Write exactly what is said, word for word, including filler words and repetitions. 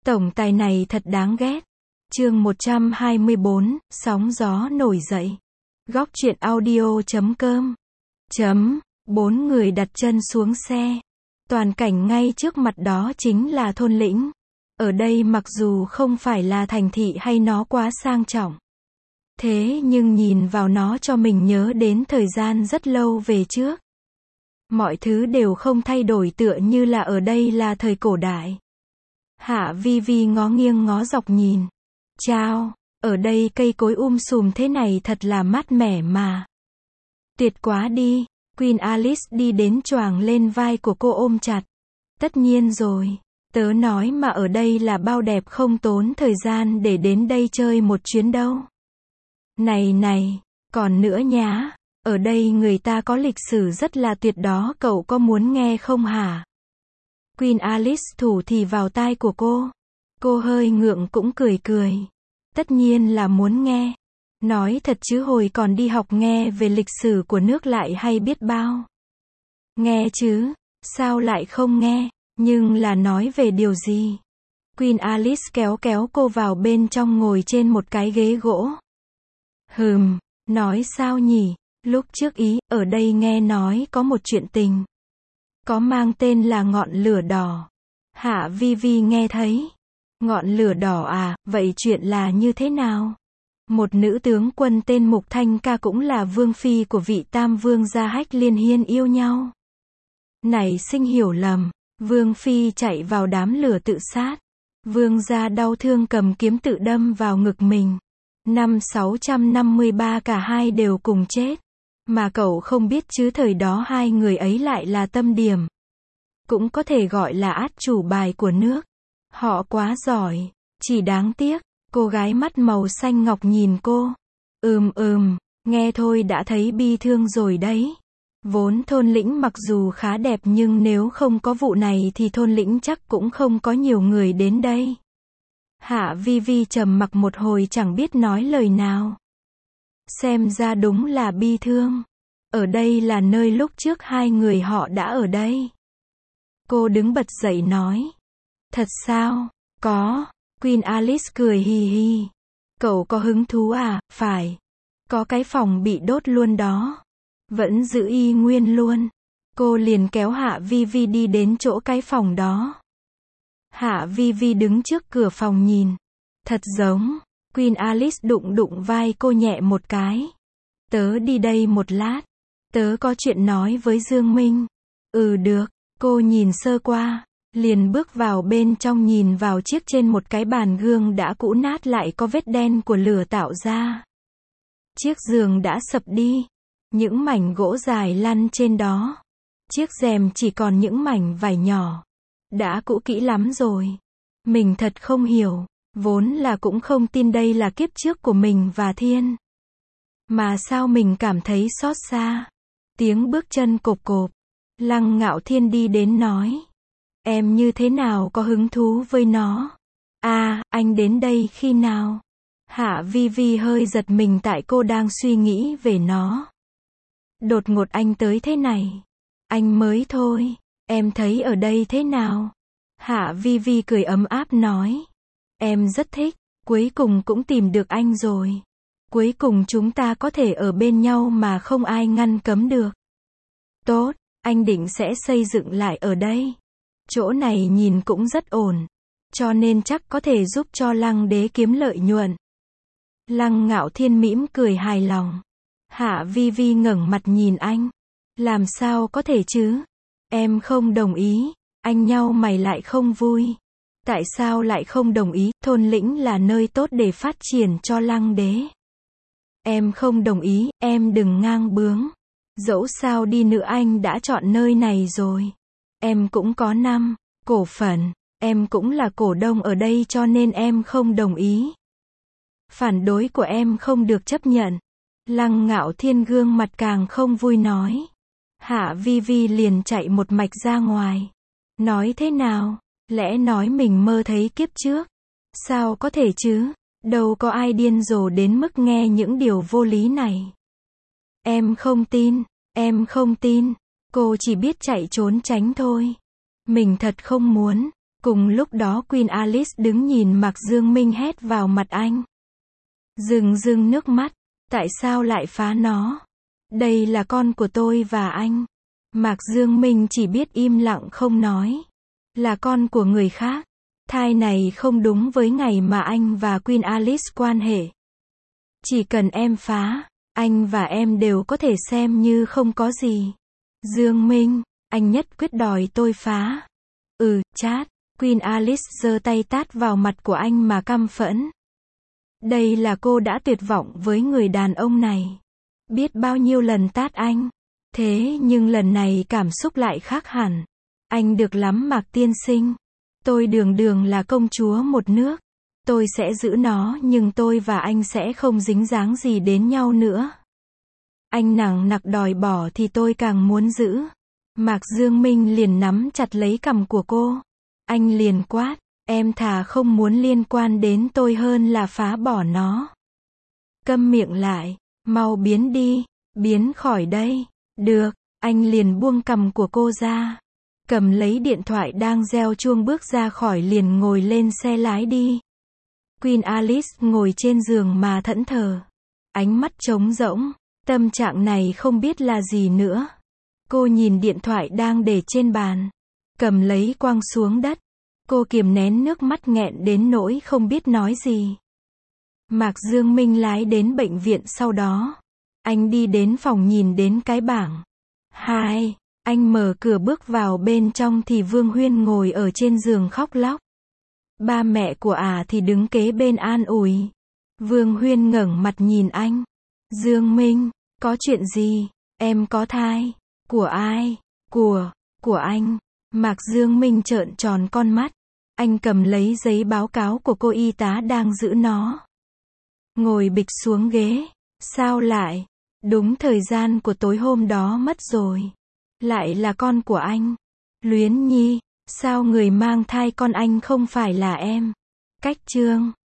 Tổng tài này thật đáng ghét. Chương một trăm hai mươi bốn, sóng gió nổi dậy. Góc truyện audio chấm com. Chấm, bốn người đặt chân xuống xe. Toàn cảnh ngay trước mặt đó chính là thôn lĩnh. Ở đây mặc dù không phải là thành thị hay nó quá sang trọng. Thế nhưng nhìn vào nó cho mình nhớ đến thời gian rất lâu về trước. Mọi thứ đều không thay đổi tựa như là ở đây là thời cổ đại. Hạ Vi Vi ngó nghiêng ngó dọc nhìn. Chao, ở đây cây cối um sùm thế này thật là mát mẻ mà. Tuyệt quá đi, Queen Alice đi đến choàng lên vai của cô ôm chặt. Tất nhiên rồi, tớ nói mà ở đây là bao đẹp không tốn thời gian để đến đây chơi một chuyến đâu. Này này, còn nữa nhá, ở đây người ta có lịch sử rất là tuyệt đó, cậu có muốn nghe không hả? Queen Alice thủ thì vào tai của cô. Cô hơi ngượng cũng cười cười. Tất nhiên là muốn nghe. Nói thật chứ hồi còn đi học nghe về lịch sử của nước lại hay biết bao. Nghe chứ, sao lại không nghe, nhưng là nói về điều gì? Queen Alice kéo kéo cô vào bên trong ngồi trên một cái ghế gỗ. Hừm, nói sao nhỉ, lúc trước ý, ở đây nghe nói có một chuyện tình. Có mang tên là ngọn lửa đỏ. Hạ Vi Vi nghe thấy. Ngọn lửa đỏ à, vậy chuyện là như thế nào? Một nữ tướng quân tên Mục Thanh Ca cũng là vương phi của vị tam vương gia Hách Liên Hiên yêu nhau. Này sinh hiểu lầm, vương phi chạy vào đám lửa tự sát. Vương gia đau thương cầm kiếm tự đâm vào ngực mình. Năm sáu trăm năm mươi ba cả hai đều cùng chết. Mà cậu không biết chứ thời đó hai người ấy lại là tâm điểm. Cũng có thể gọi là át chủ bài của nước. Họ quá giỏi. Chỉ đáng tiếc, cô gái mắt màu xanh ngọc nhìn cô. Ừm ừm, nghe thôi đã thấy bi thương rồi đấy. Vốn thôn lĩnh mặc dù khá đẹp nhưng nếu không có vụ này thì thôn lĩnh chắc cũng không có nhiều người đến đây. Hạ Vi Vi trầm mặc một hồi chẳng biết nói lời nào. Xem ra đúng là bi thương. Ở đây là nơi lúc trước hai người họ đã ở đây. Cô đứng bật dậy nói. Thật sao? Có. Queen Alice cười hì hì. Cậu có hứng thú à? Phải. Có cái phòng bị đốt luôn đó. Vẫn giữ y nguyên luôn. Cô liền kéo Hạ Vi Vi đi đến chỗ cái phòng đó. Hạ Vi Vi đứng trước cửa phòng nhìn. Thật giống. Queen Alice đụng đụng vai cô nhẹ một cái. Tớ đi đây một lát. Tớ có chuyện nói với Dương Minh. Ừ được. Cô nhìn sơ qua. Liền bước vào bên trong nhìn vào chiếc trên một cái bàn gương đã cũ nát lại có vết đen của lửa tạo ra. Chiếc giường đã sập đi. Những mảnh gỗ dài lăn trên đó. Chiếc rèm chỉ còn những mảnh vải nhỏ. Đã cũ kỹ lắm rồi. Mình thật không hiểu. Vốn là cũng không tin đây là kiếp trước của mình và Thiên. Mà sao mình cảm thấy xót xa. Tiếng bước chân cộp cộp. Lăng Ngạo Thiên đi đến nói. Em như thế nào có hứng thú với nó? À, anh đến đây khi nào? Hạ Vi Vi hơi giật mình tại cô đang suy nghĩ về nó. Đột ngột anh tới thế này. Anh mới thôi. Em thấy ở đây thế nào? Hạ Vi Vi cười ấm áp nói. Em rất thích. Cuối cùng cũng tìm được anh rồi. Cuối cùng chúng ta có thể ở bên nhau mà không ai ngăn cấm được. Tốt, anh định sẽ xây dựng lại ở đây. Chỗ này nhìn cũng rất ổn. Cho nên chắc có thể giúp cho Lăng Đế kiếm lợi nhuận. Lăng Ngạo Thiên mỉm cười hài lòng. Hạ Vi Vi ngẩng mặt nhìn anh. Làm sao có thể chứ? Em không đồng ý. Anh nhau mày lại không vui. Tại sao lại không đồng ý? Thôn lĩnh là nơi tốt để phát triển cho Lăng Đế. Em không đồng ý, em đừng ngang bướng. Dẫu sao đi nữa anh đã chọn nơi này rồi. Em cũng có năm cổ phần, em cũng là cổ đông ở đây cho nên em không đồng ý. Phản đối của em không được chấp nhận. Lăng Ngạo Thiên gương mặt càng không vui nói. Hạ Vi Vi liền chạy một mạch ra ngoài. Nói thế nào? Lẽ nói mình mơ thấy kiếp trước. Sao có thể chứ? Đâu có ai điên rồ đến mức nghe những điều vô lý này. Em không tin, em không tin. Cô chỉ biết chạy trốn tránh thôi. Mình thật không muốn. Cùng lúc đó Queen Alice đứng nhìn Mạc Dương Minh hét vào mặt anh. Rưng rưng nước mắt. Tại sao lại phá nó? Đây là con của tôi và anh. Mạc Dương Minh chỉ biết im lặng không nói. Là con của người khác. Thai này không đúng với ngày mà anh và Queen Alice quan hệ. Chỉ cần em phá, anh và em đều có thể xem như không có gì. Dương Minh, anh nhất quyết đòi tôi phá. Ừ, chát. Queen Alice giơ tay tát vào mặt của anh mà căm phẫn. Đây là cô đã tuyệt vọng với người đàn ông này. Biết bao nhiêu lần tát anh. Thế nhưng lần này cảm xúc lại khác hẳn. Anh được lắm Mạc tiên sinh. Tôi đường đường là công chúa một nước. Tôi sẽ giữ nó nhưng tôi và anh sẽ không dính dáng gì đến nhau nữa. Anh nằng nặc đòi bỏ thì tôi càng muốn giữ. Mạc Dương Minh liền nắm chặt lấy cằm của cô. Anh liền quát, em thà không muốn liên quan đến tôi hơn là phá bỏ nó. Câm miệng lại, mau biến đi, biến khỏi đây. Được, anh liền buông cằm của cô ra. Cầm lấy điện thoại đang reo chuông bước ra khỏi liền ngồi lên xe lái đi. Queen Alice ngồi trên giường mà thẫn thờ. Ánh mắt trống rỗng, tâm trạng này không biết là gì nữa. Cô nhìn điện thoại đang để trên bàn. Cầm lấy quăng xuống đất. Cô kiềm nén nước mắt nghẹn đến nỗi không biết nói gì. Mạc Dương Minh lái đến bệnh viện sau đó. Anh đi đến phòng nhìn đến cái bảng. Hai, anh mở cửa bước vào bên trong thì Vương Huyên ngồi ở trên giường khóc lóc. Ba mẹ của ả à thì đứng kế bên an ủi. Vương Huyên ngẩng mặt nhìn anh. Dương Minh, có chuyện gì? Em có thai. Của ai? Của, của anh. Mạc Dương Minh trợn tròn con mắt. Anh cầm lấy giấy báo cáo của cô y tá đang giữ nó. Ngồi bịch xuống ghế. Sao lại? Đúng thời gian của tối hôm đó mất rồi. Lại là con của anh. Luyến Nhi, sao người mang thai con anh không phải là em? Cách chương